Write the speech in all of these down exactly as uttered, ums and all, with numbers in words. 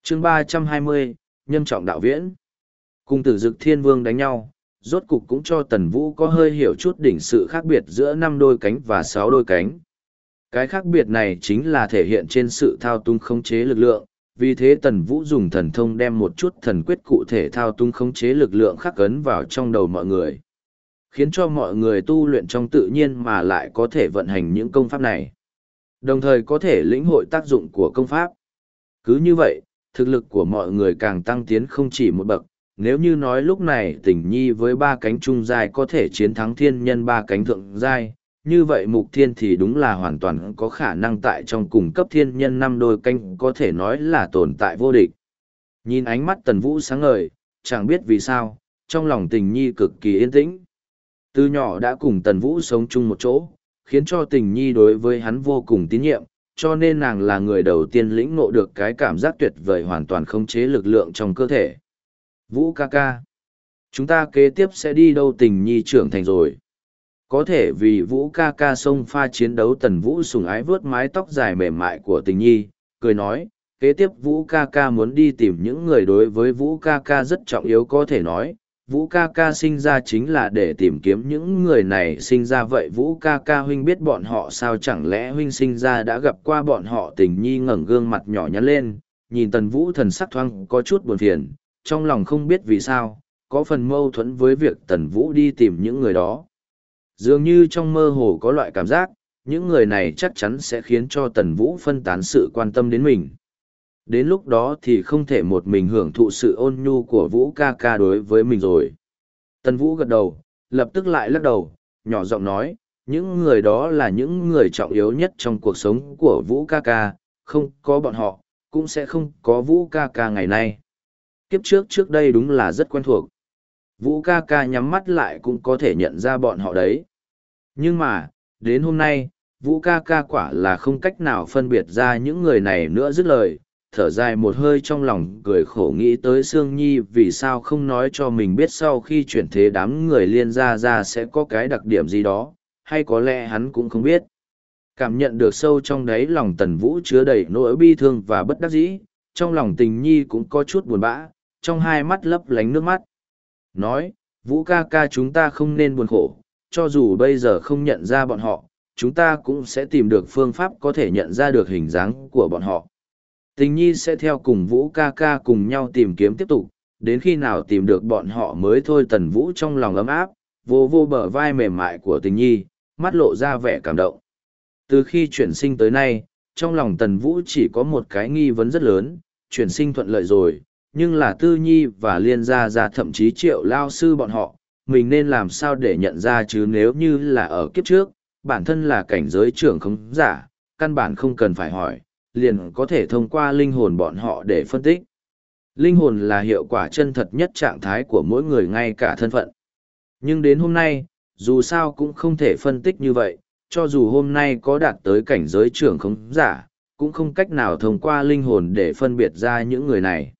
chương ba trăm hai mươi, Nhâm trọng đạo viễn. Cùng tử dực thiên vương đánh nhau, rốt cục cũng cho Tần Vũ có hơi hiểu chút đỉnh sự khác biệt giữa năm đôi cánh và sáu đôi cánh. Cái khác biệt này chính là thể hiện trên sự thao túng khống chế lực lượng, vì thế Tần Vũ dùng thần thông đem một chút thần quyết cụ thể thao túng khống chế lực lượng khắc ấn vào trong đầu mọi người, khiến cho mọi người tu luyện trong tự nhiên mà lại có thể vận hành những công pháp này, đồng thời có thể lĩnh hội tác dụng của công pháp. Cứ như vậy, thực lực của mọi người càng tăng tiến không chỉ một bậc. Nếu như nói lúc này Tình Nhi với ba cánh trung giai có thể chiến thắng thiên nhân ba cánh thượng giai, như vậy Mục Thiên thì đúng là hoàn toàn có khả năng tại trong cùng cấp thiên nhân năm đôi cánh có thể nói là tồn tại vô địch. Nhìn ánh mắt Tần Vũ sáng ngời, chẳng biết vì sao, trong lòng Tình Nhi cực kỳ yên tĩnh. Từ nhỏ đã cùng Tần Vũ sống chung một chỗ, khiến cho Tình Nhi đối với hắn vô cùng tín nhiệm, cho nên nàng là người đầu tiên lĩnh ngộ được cái cảm giác tuyệt vời hoàn toàn khống chế lực lượng trong cơ thể. Vũ ca ca, chúng ta kế tiếp sẽ đi đâu? Tình Nhi trưởng thành rồi. Có thể vì Vũ ca ca xông pha chiến đấu. Tần Vũ sủng ái vuốt mái tóc dài mềm mại của Tình Nhi, cười nói, kế tiếp Vũ ca ca muốn đi tìm những người đối với Vũ ca ca rất trọng yếu. Có thể nói, Vũ ca ca sinh ra chính là để tìm kiếm những người này sinh ra. Vậy Vũ ca ca huynh biết bọn họ sao? Chẳng lẽ huynh sinh ra đã gặp qua bọn họ? Tình Nhi ngẩng gương mặt nhỏ nhắn lên, nhìn Tần Vũ thần sắc thoáng có chút buồn phiền, trong lòng không biết vì sao, có phần mâu thuẫn với việc Tần Vũ đi tìm những người đó. Dường như trong mơ hồ có loại cảm giác, những người này chắc chắn sẽ khiến cho Tần Vũ phân tán sự quan tâm đến mình. Đến lúc đó thì không thể một mình hưởng thụ sự ôn nhu của Vũ ca ca đối với mình rồi. Tần Vũ gật đầu, lập tức lại lắc đầu, nhỏ giọng nói, những người đó là những người trọng yếu nhất trong cuộc sống của Vũ ca ca, không có bọn họ, cũng sẽ không có Vũ ca ca ngày nay. Kiếp trước trước đây đúng là rất quen thuộc. Vũ ca ca nhắm mắt lại cũng có thể nhận ra bọn họ đấy. Nhưng mà, đến hôm nay, Vũ ca ca quả là không cách nào phân biệt ra những người này nữa. Dứt lời, thở dài một hơi trong lòng cười khổ nghĩ tới Sương Nhi vì sao không nói cho mình biết sau khi chuyển thế đám người Liên gia ra sẽ có cái đặc điểm gì đó, hay có lẽ hắn cũng không biết. Cảm nhận được sâu trong đáy lòng Tần Vũ chứa đầy nỗi bi thương và bất đắc dĩ, trong lòng Tình Nhi cũng có chút buồn bã, trong hai mắt lấp lánh nước mắt. Nói, Vũ ca ca chúng ta không nên buồn khổ, cho dù bây giờ không nhận ra bọn họ, chúng ta cũng sẽ tìm được phương pháp có thể nhận ra được hình dáng của bọn họ. Tình Nhi sẽ theo cùng Vũ ca ca cùng nhau tìm kiếm tiếp tục, đến khi nào tìm được bọn họ mới thôi. Tần Vũ trong lòng ấm áp, vô vô bờ vai mềm mại của Tình Nhi, mắt lộ ra vẻ cảm động. Từ khi chuyển sinh tới nay, trong lòng Tần Vũ chỉ có một cái nghi vấn rất lớn, chuyển sinh thuận lợi rồi, nhưng là Tư Nhi và Liên gia gia thậm chí Triệu lao sư bọn họ, mình nên làm sao để nhận ra chứ? Nếu như là ở kiếp trước, bản thân là cảnh giới trưởng không giả, căn bản không cần phải hỏi, liền có thể thông qua linh hồn bọn họ để phân tích. Linh hồn là hiệu quả chân thật nhất trạng thái của mỗi người ngay cả thân phận. Nhưng đến hôm nay, dù sao cũng không thể phân tích như vậy, cho dù hôm nay có đạt tới cảnh giới trưởng không giả, cũng không cách nào thông qua linh hồn để phân biệt ra những người này.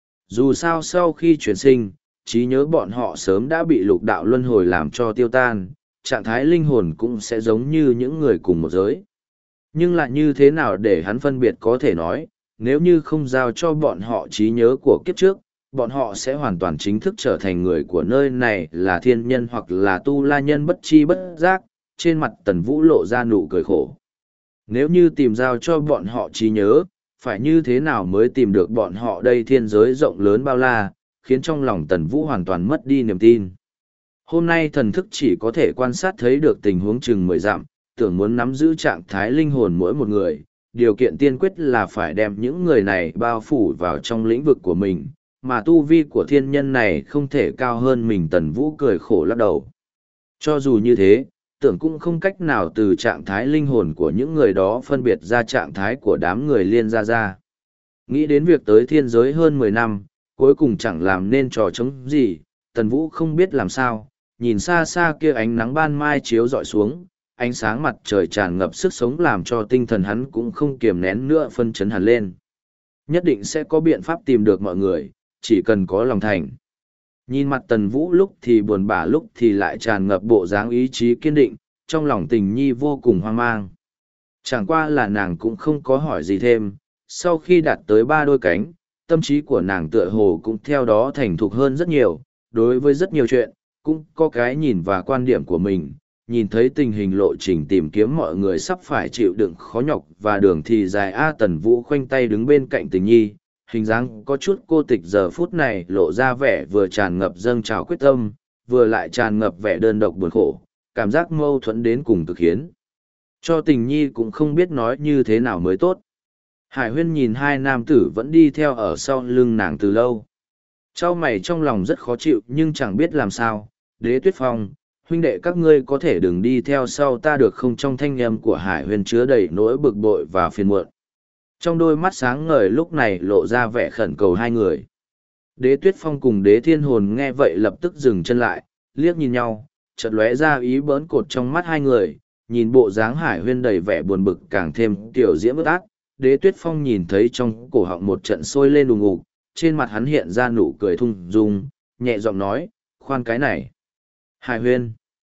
Dù sao sau khi chuyển sinh, trí nhớ bọn họ sớm đã bị lục đạo luân hồi làm cho tiêu tan, trạng thái linh hồn cũng sẽ giống như những người cùng một giới. Nhưng lại như thế nào để hắn phân biệt? Có thể nói, nếu như không giao cho bọn họ trí nhớ của kiếp trước, bọn họ sẽ hoàn toàn chính thức trở thành người của nơi này, là thiên nhân hoặc là tu la nhân. Bất chi bất giác, trên mặt Tần Vũ lộ ra nụ cười khổ. Nếu như tìm giao cho bọn họ trí nhớ, phải như thế nào mới tìm được bọn họ đây? Thiên giới rộng lớn bao la, khiến trong lòng Tần Vũ hoàn toàn mất đi niềm tin. Hôm nay thần thức chỉ có thể quan sát thấy được tình huống chừng mười dặm, tưởng muốn nắm giữ trạng thái linh hồn mỗi một người, điều kiện tiên quyết là phải đem những người này bao phủ vào trong lĩnh vực của mình, mà tu vi của thiên nhân này không thể cao hơn mình. Tần Vũ cười khổ lắc đầu. Cho dù như thế, tưởng cũng không cách nào từ trạng thái linh hồn của những người đó phân biệt ra trạng thái của đám người Liên gia ra. Nghĩ đến việc tới thiên giới hơn mười năm, cuối cùng chẳng làm nên trò trống gì, Tần Vũ không biết làm sao, nhìn xa xa kia ánh nắng ban mai chiếu rọi xuống, ánh sáng mặt trời tràn ngập sức sống làm cho tinh thần hắn cũng không kiềm nén nữa phân chấn hẳn lên. Nhất định sẽ có biện pháp tìm được mọi người, chỉ cần có lòng thành. Nhìn mặt Tần Vũ lúc thì buồn bã lúc thì lại tràn ngập bộ dáng ý chí kiên định, trong lòng Tình Nhi vô cùng hoang mang. Chẳng qua là nàng cũng không có hỏi gì thêm, sau khi đạt tới ba đôi cánh, tâm trí của nàng tựa hồ cũng theo đó thành thục hơn rất nhiều, đối với rất nhiều chuyện, cũng có cái nhìn và quan điểm của mình, nhìn thấy tình hình lộ trình tìm kiếm mọi người sắp phải chịu đựng khó nhọc và đường thì dài. A Tần Vũ khoanh tay đứng bên cạnh Tình Nhi, hình dáng có chút cô tịch giờ phút này lộ ra vẻ vừa tràn ngập dâng trào quyết tâm, vừa lại tràn ngập vẻ đơn độc buồn khổ, cảm giác mâu thuẫn đến cùng cực khiến cho Tình Nhi cũng không biết nói như thế nào mới tốt. Hải Huyên nhìn hai nam tử vẫn đi theo ở sau lưng nàng từ lâu. Chau mày trong lòng rất khó chịu nhưng chẳng biết làm sao. Đế Tuyết Phong, huynh đệ các ngươi có thể đừng đi theo sau ta được không? Trong thanh âm của Hải Huyên chứa đầy nỗi bực bội và phiền muộn. Trong đôi mắt sáng ngời lúc này lộ ra vẻ khẩn cầu hai người. Đế Tuyết Phong cùng Đế Thiên Hồn nghe vậy lập tức dừng chân lại, liếc nhìn nhau, chợt lóe ra ý bỡn cột trong mắt hai người, nhìn bộ dáng Hải Huyên đầy vẻ buồn bực càng thêm tiểu diễm ướt át. Đế Tuyết Phong nhìn thấy trong cổ họng một trận sôi lên đùng ngục, trên mặt hắn hiện ra nụ cười thung dung, nhẹ giọng nói, khoan cái này. Hải Huyên,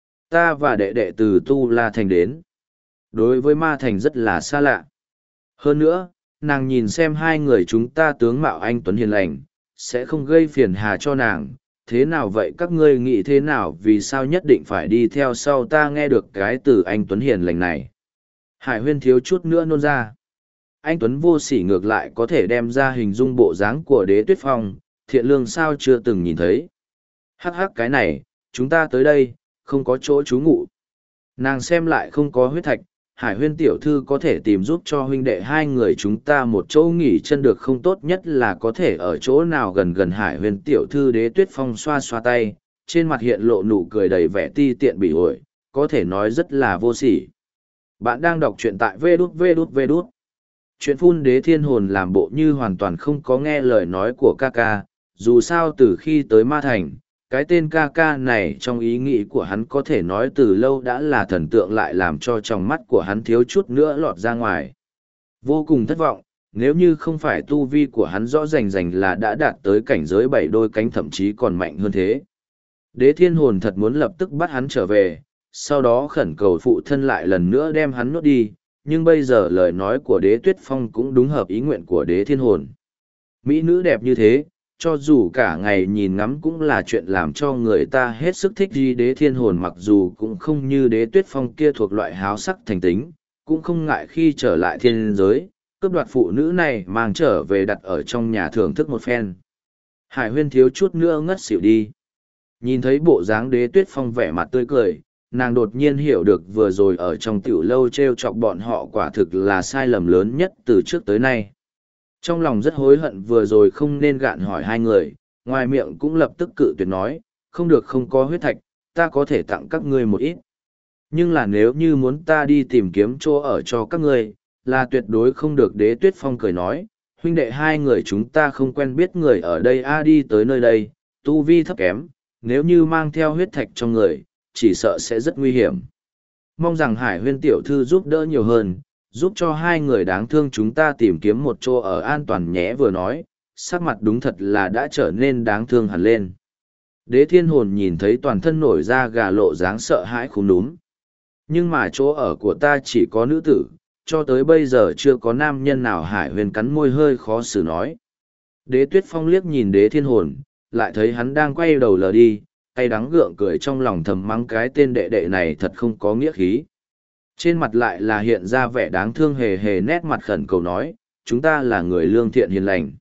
ta và đệ đệ từ Tu La Thành đến. Đối với Ma Thành rất là xa lạ. Hơn nữa, nàng nhìn xem hai người chúng ta tướng mạo anh tuấn hiền lành, sẽ không gây phiền hà cho nàng. Thế nào vậy các ngươi nghĩ thế nào, vì sao nhất định phải đi theo sau ta? Nghe được cái từ anh tuấn hiền lành này, Hải Huyên thiếu chút nữa nôn ra. Anh tuấn vô sỉ ngược lại có thể đem ra hình dung bộ dáng của Đế Tuyết Phong, thiện lương sao chưa từng nhìn thấy. Hắc hắc cái này, chúng ta tới đây, không có chỗ trú ngụ. Nàng xem lại không có huyết thạch, Hải Huyên tiểu thư có thể tìm giúp cho huynh đệ hai người chúng ta một chỗ nghỉ chân được không? Tốt nhất là có thể ở chỗ nào gần gần Hải Huyên tiểu thư. Đế Tuyết Phong xoa xoa tay, trên mặt hiện lộ nụ cười đầy vẻ ti tiện bỉ ổi, có thể nói rất là vô sỉ. Bạn đang đọc truyện tại vê đút vê đút vê đút. Chuyện phun. Đế Thiên Hồn làm bộ như hoàn toàn không có nghe lời nói của ca ca, dù sao từ khi tới Ma Thành, cái tên ca ca này trong ý nghĩ của hắn có thể nói từ lâu đã là thần tượng, lại làm cho trong mắt của hắn thiếu chút nữa lọt ra ngoài. Vô cùng thất vọng, nếu như không phải tu vi của hắn rõ rành rành là đã đạt tới cảnh giới bảy đôi cánh thậm chí còn mạnh hơn thế. Đế Thiên Hồn thật muốn lập tức bắt hắn trở về, sau đó khẩn cầu phụ thân lại lần nữa đem hắn nuốt đi, nhưng bây giờ lời nói của Đế Tuyết Phong cũng đúng hợp ý nguyện của Đế Thiên Hồn. Mỹ nữ đẹp như thế, cho dù cả ngày nhìn ngắm cũng là chuyện làm cho người ta hết sức thích gì. Đế Thiên Hồn mặc dù cũng không như Đế Tuyết Phong kia thuộc loại háo sắc thành tính, cũng không ngại khi trở lại thiên giới, cướp đoạt phụ nữ này mang trở về đặt ở trong nhà thưởng thức một phen. Hải Huyên thiếu chút nữa ngất xỉu đi. Nhìn thấy bộ dáng Đế Tuyết Phong vẻ mặt tươi cười, nàng đột nhiên hiểu được vừa rồi ở trong tiểu lâu treo chọc bọn họ quả thực là sai lầm lớn nhất từ trước tới nay. Trong lòng rất hối hận vừa rồi không nên gạn hỏi hai người, ngoài miệng cũng lập tức cự tuyệt nói, không được, không có huyết thạch, ta có thể tặng các ngươi một ít. Nhưng là nếu như muốn ta đi tìm kiếm chỗ ở cho các ngươi, là tuyệt đối không được. Đế Tuyết Phong cười nói, huynh đệ hai người chúng ta không quen biết người ở đây. A đi tới nơi đây, tu vi thấp kém, nếu như mang theo huyết thạch trong người, chỉ sợ sẽ rất nguy hiểm. Mong rằng Hải Huyên tiểu thư giúp đỡ nhiều hơn, giúp cho hai người đáng thương chúng ta tìm kiếm một chỗ ở an toàn nhé. Vừa nói, sắc mặt đúng thật là đã trở nên đáng thương hẳn lên. Đế Thiên Hồn nhìn thấy toàn thân nổi da gà, lộ dáng sợ hãi khủng núm. Nhưng mà chỗ ở của ta chỉ có nữ tử, cho tới bây giờ chưa có nam nhân nào. Hải Huyên cắn môi hơi khó xử nói. Đế Tuyết Phong liếc nhìn Đế Thiên Hồn, lại thấy hắn đang quay đầu lờ đi, cay đắng gượng cười trong lòng thầm mắng cái tên đệ đệ này thật không có nghĩa khí. Trên mặt lại là hiện ra vẻ đáng thương hề hề, nét mặt khẩn cầu nói, chúng ta là người lương thiện hiền lành,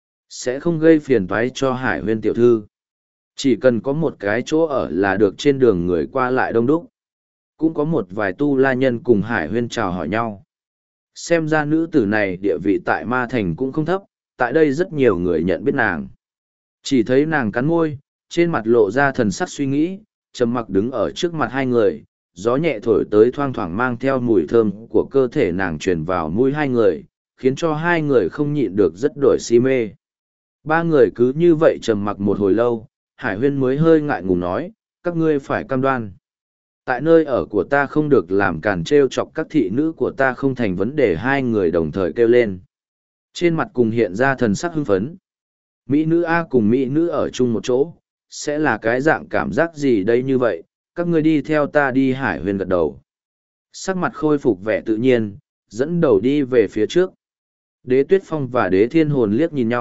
sẽ không gây phiền toái cho Hải Huyên tiểu thư. Chỉ cần có một cái chỗ ở là được. Trên đường người qua lại đông đúc, cũng có một vài tu la nhân cùng Hải Huyên chào hỏi nhau. Xem ra nữ tử này địa vị tại Ma Thành cũng không thấp, tại đây rất nhiều người nhận biết nàng. Chỉ thấy nàng cắn môi, trên mặt lộ ra thần sắc suy nghĩ, trầm mặc đứng ở trước mặt hai người, gió nhẹ thổi tới thoang thoảng mang theo mùi thơm của cơ thể nàng truyền vào mũi hai người, khiến cho hai người không nhịn được rất đổi si mê. Ba người cứ như vậy trầm mặc một hồi lâu, Hải Huyên mới hơi ngại ngùng nói, các ngươi phải cam đoan. Tại nơi ở của ta không được làm cản trêu chọc các thị nữ của ta không thành vấn đề. Hai người đồng thời kêu lên. Trên mặt cùng hiện ra thần sắc hưng phấn. Mỹ nữ A cùng Mỹ nữ ở chung một chỗ, sẽ là cái dạng cảm giác gì đây? Như vậy, các ngươi đi theo ta đi. Hải Huyên gật đầu. Sắc mặt khôi phục vẻ tự nhiên, dẫn đầu đi về phía trước. Đế Tuyết Phong và Đế Thiên Hồn liếc nhìn nhau,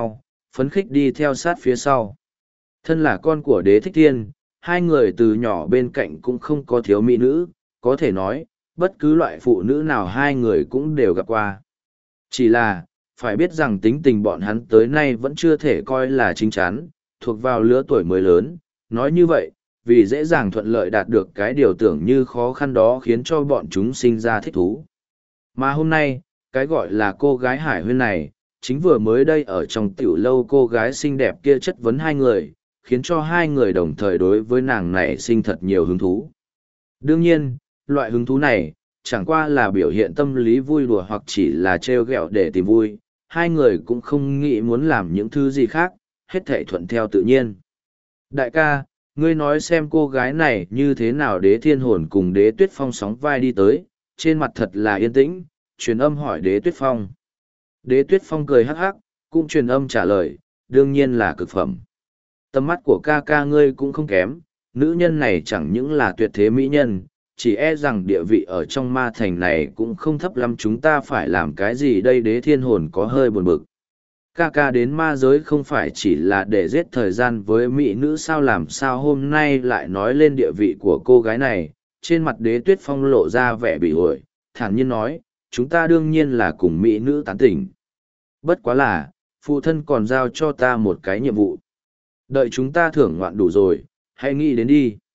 phấn khích đi theo sát phía sau. Thân là con của đế thích thiên, hai người từ nhỏ bên cạnh cũng không có thiếu mỹ nữ, có thể nói, bất cứ loại phụ nữ nào hai người cũng đều gặp qua. Chỉ là, phải biết rằng tính tình bọn hắn tới nay vẫn chưa thể coi là chính chắn, thuộc vào lứa tuổi mới lớn, nói như vậy, vì dễ dàng thuận lợi đạt được cái điều tưởng như khó khăn đó khiến cho bọn chúng sinh ra thích thú. Mà hôm nay, cái gọi là cô gái hải huyên này, chính vừa mới đây ở trong tiểu lâu cô gái xinh đẹp kia chất vấn hai người, khiến cho hai người đồng thời đối với nàng này sinh thật nhiều hứng thú. Đương nhiên, loại hứng thú này, chẳng qua là biểu hiện tâm lý vui đùa hoặc chỉ là trêu ghẹo để tìm vui, hai người cũng không nghĩ muốn làm những thứ gì khác, hết thảy thuận theo tự nhiên. Đại ca, ngươi nói xem cô gái này như thế nào. Đế thiên hồn cùng đế tuyết phong sóng vai đi tới, trên mặt thật là yên tĩnh, truyền âm hỏi đế tuyết phong. Đế tuyết phong cười hắc hắc, cũng truyền âm trả lời, đương nhiên là cực phẩm. Tầm mắt của ca ca ngươi cũng không kém, nữ nhân này chẳng những là tuyệt thế mỹ nhân, chỉ e rằng địa vị ở trong ma thành này cũng không thấp lắm, chúng ta phải làm cái gì đây? Đế thiên hồn có hơi buồn bực. Ca ca đến ma giới không phải chỉ là để giết thời gian với mỹ nữ sao, làm sao hôm nay lại nói lên địa vị của cô gái này? Trên mặt đế tuyết phong lộ ra vẻ bị ổi, thản nhiên nói, chúng ta đương nhiên là cùng mỹ nữ tán tỉnh. Bất quá là, phụ thân còn giao cho ta một cái nhiệm vụ. Đợi chúng ta thưởng ngoạn đủ rồi, hãy nghĩ đến đi.